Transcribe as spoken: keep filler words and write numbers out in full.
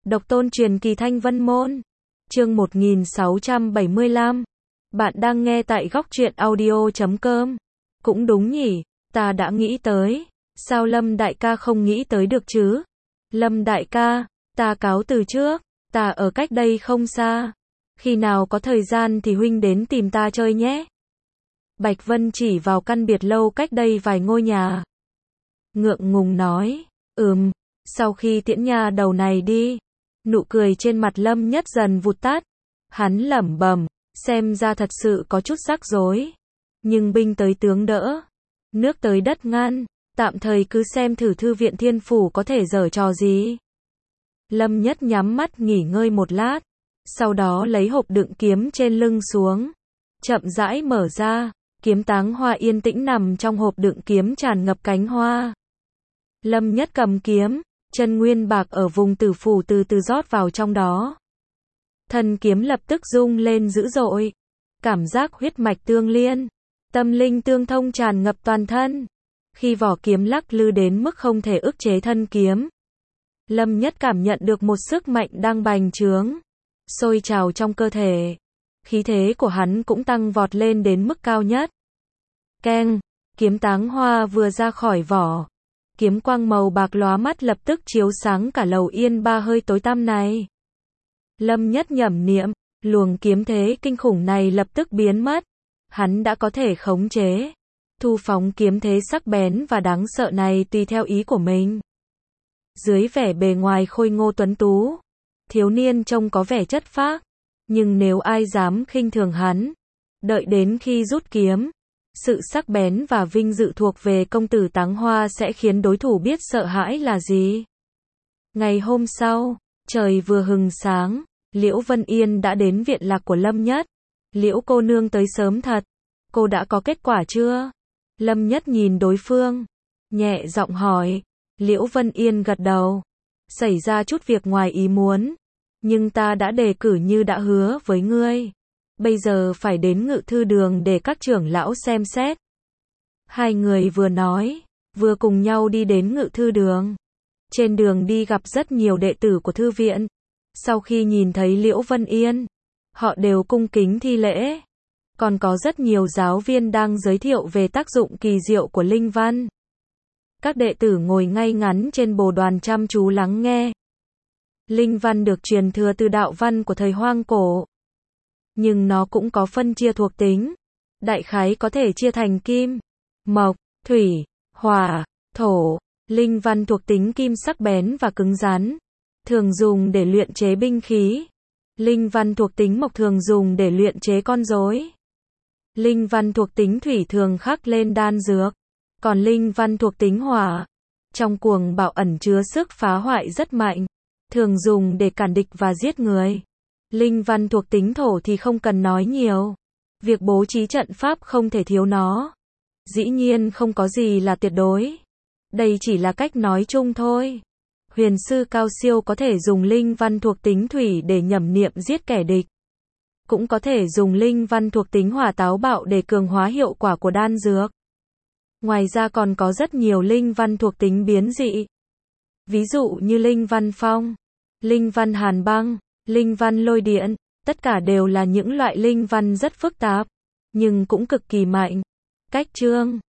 Độc tôn truyền kỳ Thanh Vân Môn. Chương một nghìn sáu trăm bảy mươi lăm. Bạn đang nghe tại góc truyện audio chấm com. Cũng đúng nhỉ, ta đã nghĩ tới. Sao Lâm đại ca không nghĩ tới được chứ? Lâm đại ca, ta cáo từ trước, ta ở cách đây không xa. Khi nào có thời gian thì huynh đến tìm ta chơi nhé. Bạch Vân chỉ vào căn biệt lâu cách đây vài ngôi nhà. Ngượng ngùng nói, ừm, sau khi tiễn nhà đầu này đi. Nụ cười trên mặt Lâm Nhất dần vụt tắt. Hắn lẩm bẩm, xem ra thật sự có chút rắc rối. Nhưng binh tới tướng đỡ, nước tới đất ngăn, tạm thời cứ xem thử thư viện Thiên Phủ có thể giở trò gì. Lâm Nhất nhắm mắt nghỉ ngơi một lát, sau đó lấy hộp đựng kiếm trên lưng xuống, chậm rãi mở ra, kiếm táng hoa yên tĩnh nằm trong hộp đựng kiếm tràn ngập cánh hoa. Lâm Nhất cầm kiếm, chân nguyên bạc ở vùng tử phủ từ từ rót vào trong đó. Thân kiếm lập tức rung lên dữ dội, cảm giác huyết mạch tương liên, tâm linh tương thông tràn ngập toàn thân. Khi vỏ kiếm lắc lư đến mức không thể ức chế thân kiếm, Lâm Nhất cảm nhận được một sức mạnh đang bành trướng, sôi trào trong cơ thể. Khí thế của hắn cũng tăng vọt lên đến mức cao nhất. Keng, kiếm táng hoa vừa ra khỏi vỏ, kiếm quang màu bạc lóa mắt lập tức chiếu sáng cả lầu yên ba hơi tối tăm này. Lâm Nhất nhẩm niệm, luồng kiếm thế kinh khủng này lập tức biến mất. Hắn đã có thể khống chế, thu phóng kiếm thế sắc bén và đáng sợ này tùy theo ý của mình. Dưới vẻ bề ngoài khôi ngô tuấn tú, thiếu niên trông có vẻ chất phác, nhưng nếu ai dám khinh thường hắn, đợi đến khi rút kiếm, sự sắc bén và vinh dự thuộc về công tử táng hoa sẽ khiến đối thủ biết sợ hãi là gì. Ngày hôm sau, trời vừa hừng sáng, Liễu Vân Yên đã đến viện lạc của Lâm Nhất. Liễu cô nương tới sớm thật, cô đã có kết quả chưa? Lâm Nhất nhìn đối phương, nhẹ giọng hỏi. Liễu Vân Yên gật đầu. Xảy ra chút việc ngoài ý muốn, nhưng ta đã đề cử như đã hứa với ngươi. Bây giờ phải đến Ngự Thư Đường để các trưởng lão xem xét. Hai người vừa nói, vừa cùng nhau đi đến Ngự Thư Đường. Trên đường đi gặp rất nhiều đệ tử của thư viện. Sau khi nhìn thấy Liễu Vân Yên, họ đều cung kính thi lễ. Còn có rất nhiều giáo viên đang giới thiệu về tác dụng kỳ diệu của linh văn. Các đệ tử ngồi ngay ngắn trên bồ đoàn chăm chú lắng nghe. Linh văn được truyền thừa từ đạo văn của thời hoang cổ, nhưng nó cũng có phân chia thuộc tính. Đại khái có thể chia thành kim, mộc, thủy, hỏa, thổ. Linh văn thuộc tính kim sắc bén và cứng rắn, thường dùng để luyện chế binh khí. Linh văn thuộc tính mộc thường dùng để luyện chế con rối. Linh văn thuộc tính thủy thường khắc lên đan dược. Còn linh văn thuộc tính hỏa, trong cuồng bạo ẩn chứa sức phá hoại rất mạnh, thường dùng để cản địch và giết người. Linh văn thuộc tính thổ thì không cần nói nhiều, việc bố trí trận pháp không thể thiếu nó. Dĩ nhiên không có gì là tuyệt đối, đây chỉ là cách nói chung thôi. Huyền sư cao siêu có thể dùng linh văn thuộc tính thủy để nhẩm niệm giết kẻ địch, cũng có thể dùng linh văn thuộc tính hỏa táo bạo để cường hóa hiệu quả của đan dược. Ngoài ra còn có rất nhiều linh văn thuộc tính biến dị. Ví dụ như linh văn phong, linh văn hàn băng, linh văn lôi điện, tất cả đều là những loại linh văn rất phức tạp, nhưng cũng cực kỳ mạnh. Cách chương